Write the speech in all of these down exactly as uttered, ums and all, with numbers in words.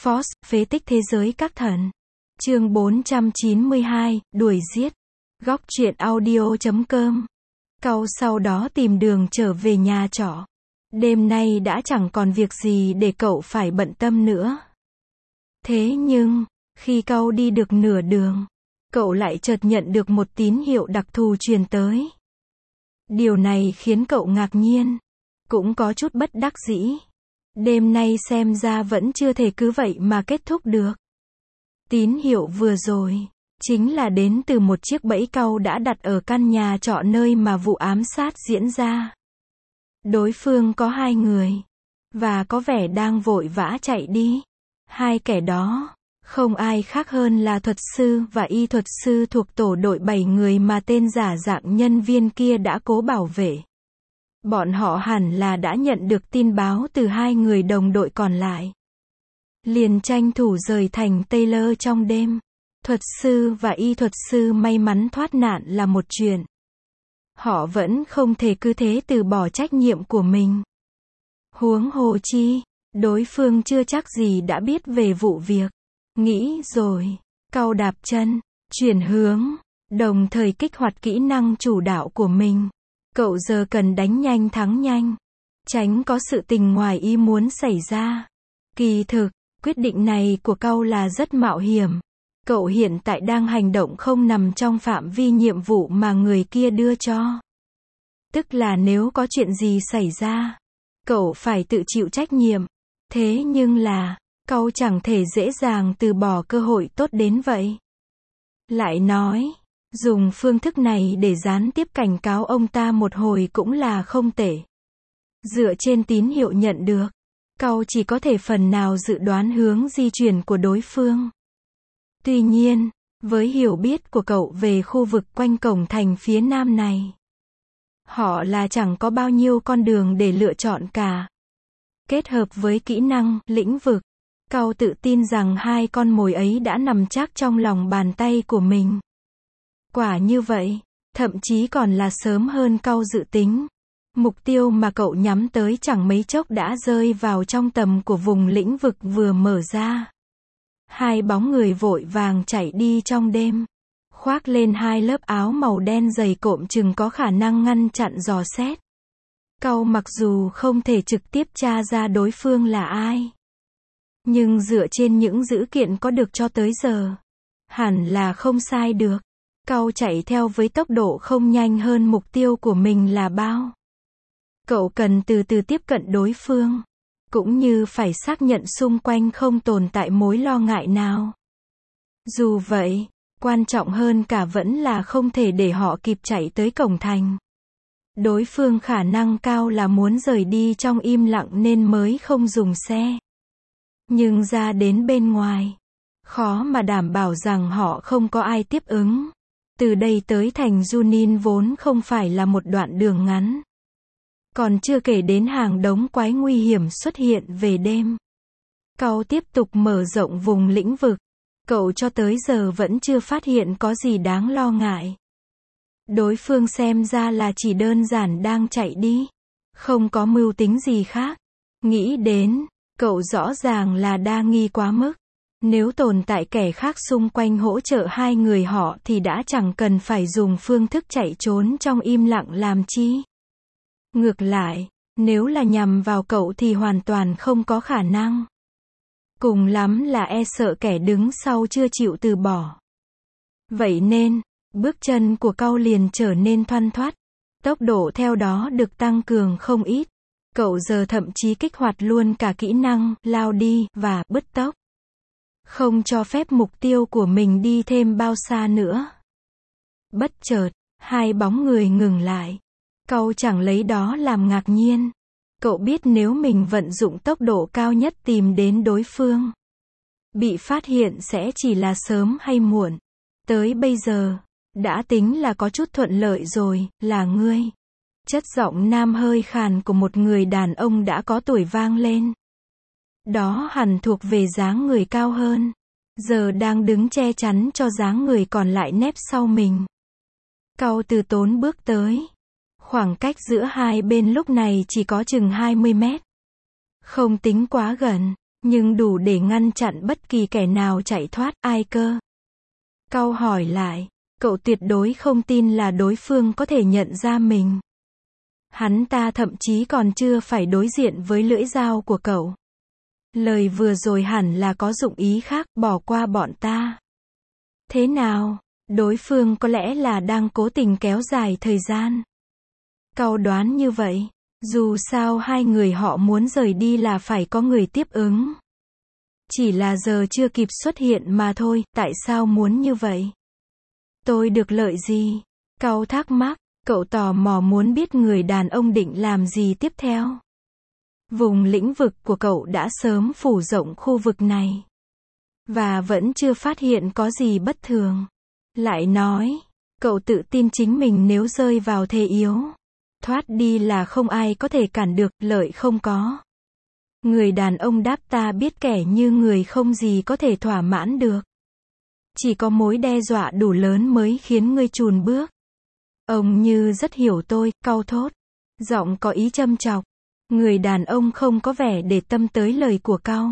Force, phế tích thế giới các thần. Chương bốn trăm chín mươi hai, đuổi giết. Góc truyện audio chấm com. Cậu sau đó tìm đường trở về nhà trọ. Đêm nay đã chẳng còn việc gì để cậu phải bận tâm nữa. Thế nhưng, khi cậu đi được nửa đường, cậu lại chợt nhận được một tín hiệu đặc thù truyền tới. Điều này khiến cậu ngạc nhiên, cũng có chút bất đắc dĩ. Đêm nay xem ra vẫn chưa thể cứ vậy mà kết thúc được. Tín hiệu vừa rồi, chính là đến từ một chiếc bẫy cau đã đặt ở căn nhà trọ nơi mà vụ ám sát diễn ra. Đối phương có hai người, và có vẻ đang vội vã chạy đi. Hai kẻ đó, không ai khác hơn là thuật sư và y thuật sư thuộc tổ đội bảy người mà tên giả dạng nhân viên kia đã cố bảo vệ. Bọn họ hẳn là đã nhận được tin báo từ hai người đồng đội còn lại. Liền tranh thủ rời thành Taylor trong đêm. Thuật sư và y thuật sư may mắn thoát nạn là một chuyện. Họ vẫn không thể cứ thế từ bỏ trách nhiệm của mình. Huống hồ chi, đối phương chưa chắc gì đã biết về vụ việc. Nghĩ rồi, cau đạp chân, chuyển hướng, đồng thời kích hoạt kỹ năng chủ đạo của mình. Cậu giờ cần đánh nhanh thắng nhanh, tránh có sự tình ngoài ý muốn xảy ra. Kỳ thực, quyết định này của cậu là rất mạo hiểm. Cậu hiện tại đang hành động không nằm trong phạm vi nhiệm vụ mà người kia đưa cho. Tức là nếu có chuyện gì xảy ra, cậu phải tự chịu trách nhiệm. Thế nhưng là, cậu chẳng thể dễ dàng từ bỏ cơ hội tốt đến vậy. Lại nói, dùng phương thức này để gián tiếp cảnh cáo ông ta một hồi cũng là không tệ. Dựa trên tín hiệu nhận được, cậu chỉ có thể phần nào dự đoán hướng di chuyển của đối phương. Tuy nhiên, với hiểu biết của cậu về khu vực quanh cổng thành phía nam này, họ là chẳng có bao nhiêu con đường để lựa chọn cả. Kết hợp với kỹ năng, lĩnh vực, cậu tự tin rằng hai con mồi ấy đã nằm chắc trong lòng bàn tay của mình. Quả như vậy, thậm chí còn là sớm hơn cậu dự tính. Mục tiêu mà cậu nhắm tới chẳng mấy chốc đã rơi vào trong tầm của vùng lĩnh vực vừa mở ra. Hai bóng người vội vàng chạy đi trong đêm, khoác lên hai lớp áo màu đen dày cộm chừng có khả năng ngăn chặn dò xét. Cậu mặc dù không thể trực tiếp tra ra đối phương là ai, nhưng dựa trên những dữ kiện có được cho tới giờ, hẳn là không sai được. Cậu chạy theo với tốc độ không nhanh hơn mục tiêu của mình là bao. Cậu cần từ từ tiếp cận đối phương, cũng như phải xác nhận xung quanh không tồn tại mối lo ngại nào. Dù vậy, quan trọng hơn cả vẫn là không thể để họ kịp chạy tới cổng thành. Đối phương khả năng cao là muốn rời đi trong im lặng nên mới không dùng xe. Nhưng ra đến bên ngoài, khó mà đảm bảo rằng họ không có ai tiếp ứng. Từ đây tới thành Junin vốn không phải là một đoạn đường ngắn. Còn chưa kể đến hàng đống quái nguy hiểm xuất hiện về đêm. Cậu tiếp tục mở rộng vùng lĩnh vực. Cậu cho tới giờ vẫn chưa phát hiện có gì đáng lo ngại. Đối phương xem ra là chỉ đơn giản đang chạy đi. Không có mưu tính gì khác. Nghĩ đến, cậu rõ ràng là đa nghi quá mức. Nếu tồn tại kẻ khác xung quanh hỗ trợ hai người họ thì đã chẳng cần phải dùng phương thức chạy trốn trong im lặng làm chi. Ngược lại, nếu là nhằm vào cậu thì hoàn toàn không có khả năng. Cùng lắm là e sợ kẻ đứng sau chưa chịu từ bỏ. Vậy nên, bước chân của cậu liền trở nên thoăn thoắt. Tốc độ theo đó được tăng cường không ít. Cậu giờ thậm chí kích hoạt luôn cả kỹ năng, lao đi, và bứt tốc. Không cho phép mục tiêu của mình đi thêm bao xa nữa. Bất chợt, hai bóng người ngừng lại. Cậu chẳng lấy đó làm ngạc nhiên. Cậu biết nếu mình vận dụng tốc độ cao nhất tìm đến đối phương, bị phát hiện sẽ chỉ là sớm hay muộn. Tới bây giờ, đã tính là có chút thuận lợi rồi, là ngươi. Chất giọng nam hơi khàn của một người đàn ông đã có tuổi vang lên. Đó hẳn thuộc về dáng người cao hơn. Giờ đang đứng che chắn cho dáng người còn lại nép sau mình. Cậu từ tốn bước tới. Khoảng cách giữa hai bên lúc này chỉ có chừng hai mươi mét. Không tính quá gần, nhưng đủ để ngăn chặn bất kỳ kẻ nào chạy thoát, ai cơ? Cau hỏi lại, cậu tuyệt đối không tin là đối phương có thể nhận ra mình. Hắn ta thậm chí còn chưa phải đối diện với lưỡi dao của cậu. Lời vừa rồi hẳn là có dụng ý khác, bỏ qua bọn ta. Thế nào? Đối phương có lẽ là đang cố tình kéo dài thời gian. Cau đoán như vậy. Dù sao hai người họ muốn rời đi là phải có người tiếp ứng. Chỉ là giờ chưa kịp xuất hiện mà thôi, tại sao muốn như vậy? Tôi được lợi gì? Cau thắc mắc, cậu tò mò muốn biết người đàn ông định làm gì tiếp theo. Vùng lĩnh vực của cậu đã sớm phủ rộng khu vực này. Và vẫn chưa phát hiện có gì bất thường. Lại nói, cậu tự tin chính mình nếu rơi vào thế yếu. Thoát đi là không ai có thể cản được, lợi không có. Người đàn ông đáp, ta biết kẻ như người không gì có thể thỏa mãn được. Chỉ có mối đe dọa đủ lớn mới khiến ngươi chùn bước. Ông như rất hiểu tôi, cau thốt. Giọng có ý châm chọc. Người đàn ông không có vẻ để tâm tới lời của cau.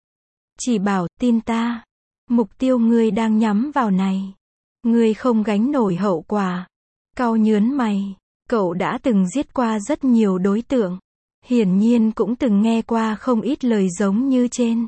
Chỉ bảo, tin ta. Mục tiêu ngươi đang nhắm vào này. Ngươi không gánh nổi hậu quả. Cau nhớn mày. Cậu đã từng giết qua rất nhiều đối tượng. Hiển nhiên cũng từng nghe qua không ít lời giống như trên.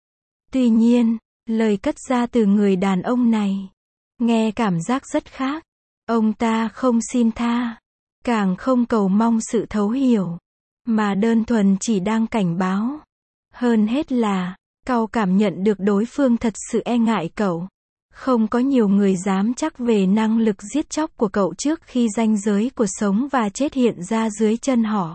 Tuy nhiên, lời cất ra từ người đàn ông này, nghe cảm giác rất khác. Ông ta không xin tha, càng không cầu mong sự thấu hiểu, mà đơn thuần chỉ đang cảnh báo. Hơn hết là, cậu cảm nhận được đối phương thật sự e ngại cậu. Không có nhiều người dám chắc về năng lực giết chóc của cậu trước khi ranh giới của sống và chết hiện ra dưới chân họ.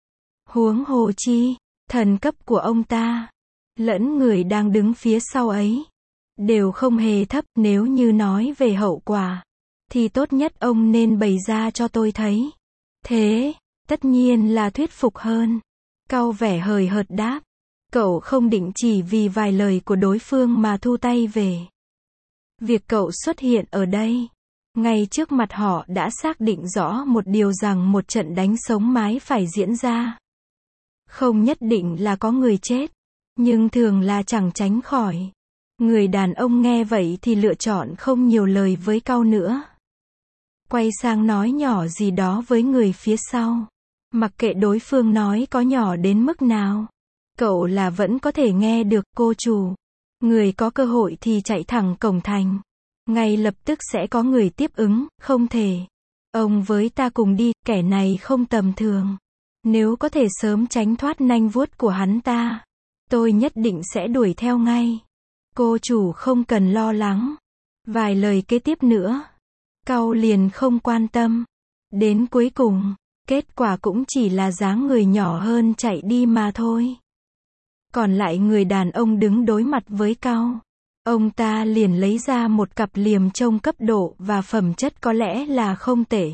Huống hồ chi, thần cấp của ông ta, lẫn người đang đứng phía sau ấy, đều không hề thấp. Nếu như nói về hậu quả, thì tốt nhất ông nên bày ra cho tôi thấy. Thế, tất nhiên là thuyết phục hơn. Cau vẻ hời hợt đáp. Cậu không định chỉ vì vài lời của đối phương mà thu tay về. Việc cậu xuất hiện ở đây, ngay trước mặt họ đã xác định rõ một điều rằng một trận đánh sống mái phải diễn ra. Không nhất định là có người chết, nhưng thường là chẳng tránh khỏi. Người đàn ông nghe vậy thì lựa chọn không nhiều lời với cau nữa. Quay sang nói nhỏ gì đó với người phía sau. Mặc kệ đối phương nói có nhỏ đến mức nào, cậu là vẫn có thể nghe được. Cô chủ, người có cơ hội thì chạy thẳng cổng thành. Ngay lập tức sẽ có người tiếp ứng, không thể. Ông với ta cùng đi, kẻ này không tầm thường. Nếu có thể sớm tránh thoát nanh vuốt của hắn ta, tôi nhất định sẽ đuổi theo ngay. Cô chủ không cần lo lắng. Vài lời kế tiếp nữa, cau liền không quan tâm. Đến cuối cùng, kết quả cũng chỉ là dáng người nhỏ hơn chạy đi mà thôi. Còn lại người đàn ông đứng đối mặt với cau. Ông ta liền lấy ra một cặp liềm trông cấp độ và phẩm chất có lẽ là không tệ.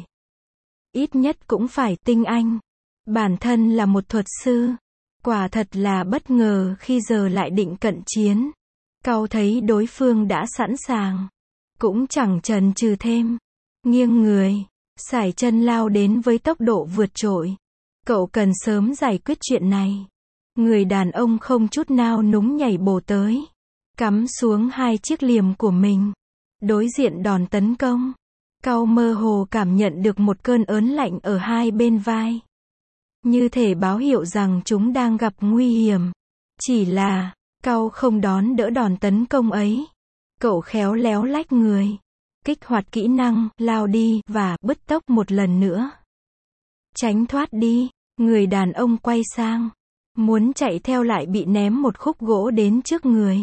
Ít nhất cũng phải tinh anh. Bản thân là một thuật sư. Quả thật là bất ngờ khi giờ lại định cận chiến. Cau thấy đối phương đã sẵn sàng. Cũng chẳng chần chừ thêm. Nghiêng người, sải chân lao đến với tốc độ vượt trội. Cậu cần sớm giải quyết chuyện này. Người đàn ông không chút nao núng nhảy bổ tới. Cắm xuống hai chiếc liềm của mình. Đối diện đòn tấn công. Cau mơ hồ cảm nhận được một cơn ớn lạnh ở hai bên vai. Như thể báo hiệu rằng chúng đang gặp nguy hiểm. Chỉ là, Cau không đón đỡ đòn tấn công ấy. Cậu khéo léo lách người. Kích hoạt kỹ năng, lao đi, và bứt tốc một lần nữa. Tránh thoát đi. Người đàn ông quay sang. Muốn chạy theo lại bị ném một khúc gỗ đến trước người.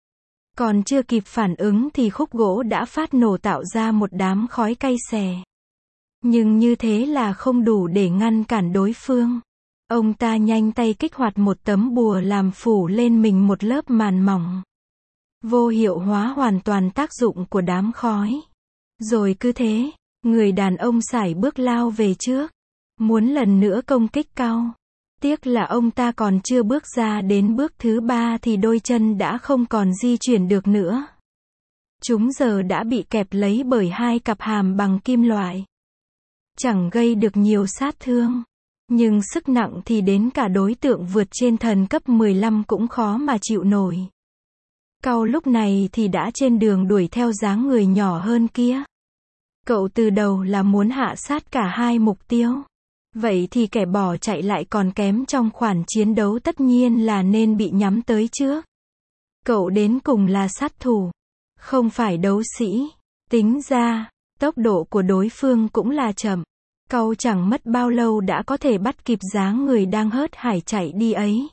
Còn chưa kịp phản ứng thì khúc gỗ đã phát nổ tạo ra một đám khói cay xè. Nhưng như thế là không đủ để ngăn cản đối phương. Ông ta nhanh tay kích hoạt một tấm bùa làm phủ lên mình một lớp màn mỏng. Vô hiệu hóa hoàn toàn tác dụng của đám khói. Rồi cứ thế, người đàn ông sải bước lao về trước. Muốn lần nữa công kích cau. Tiếc là ông ta còn chưa bước ra đến bước thứ ba thì đôi chân đã không còn di chuyển được nữa. Chúng giờ đã bị kẹp lấy bởi hai cặp hàm bằng kim loại. Chẳng gây được nhiều sát thương. Nhưng sức nặng thì đến cả đối tượng vượt trên thần cấp mười lăm cũng khó mà chịu nổi. Cậu lúc này thì đã trên đường đuổi theo dáng người nhỏ hơn kia. Cậu từ đầu là muốn hạ sát cả hai mục tiêu. Vậy thì kẻ bỏ chạy lại còn kém trong khoản chiến đấu tất nhiên là nên bị nhắm tới trước. Cậu đến cùng là sát thủ, không phải đấu sĩ. Tính ra, tốc độ của đối phương cũng là chậm. Cậu chẳng mất bao lâu đã có thể bắt kịp dáng người đang hớt hải chạy đi ấy.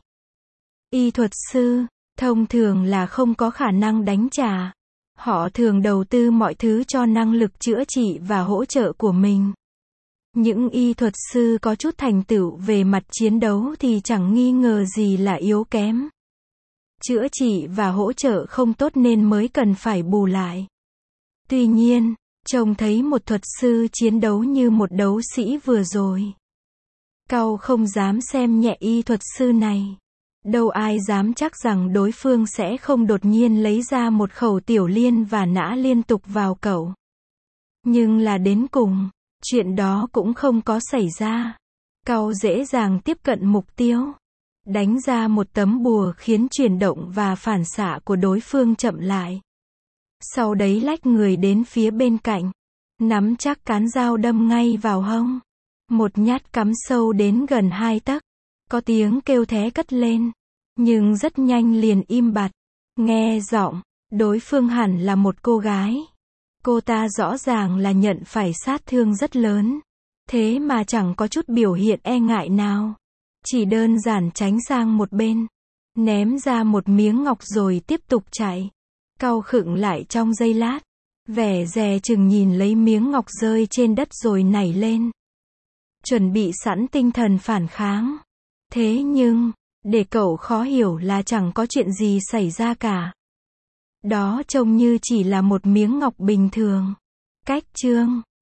Y thuật sư, thông thường là không có khả năng đánh trả. Họ thường đầu tư mọi thứ cho năng lực chữa trị và hỗ trợ của mình. Những y thuật sư có chút thành tựu về mặt chiến đấu thì chẳng nghi ngờ gì là yếu kém. Chữa trị và hỗ trợ không tốt nên mới cần phải bù lại. Tuy nhiên, trông thấy một thuật sư chiến đấu như một đấu sĩ vừa rồi. Cậu không dám xem nhẹ y thuật sư này. Đâu ai dám chắc rằng đối phương sẽ không đột nhiên lấy ra một khẩu tiểu liên và nã liên tục vào cậu. Nhưng là đến cùng, chuyện đó cũng không có xảy ra. Cậu dễ dàng tiếp cận mục tiêu. Đánh ra một tấm bùa khiến chuyển động và phản xạ của đối phương chậm lại. Sau đấy lách người đến phía bên cạnh. Nắm chắc cán dao đâm ngay vào hông. Một nhát cắm sâu đến gần hai tấc. Có tiếng kêu thé cất lên. Nhưng rất nhanh liền im bặt. Nghe giọng, đối phương hẳn là một cô gái. Cô ta rõ ràng là nhận phải sát thương rất lớn. Thế mà chẳng có chút biểu hiện e ngại nào. Chỉ đơn giản tránh sang một bên. Ném ra một miếng ngọc rồi tiếp tục chạy. Cau khựng lại trong giây lát. Vẻ dè chừng nhìn lấy miếng ngọc rơi trên đất rồi nảy lên. Chuẩn bị sẵn tinh thần phản kháng. Thế nhưng, để cậu khó hiểu là chẳng có chuyện gì xảy ra cả. Đó trông như chỉ là một miếng ngọc bình thường. Cách chương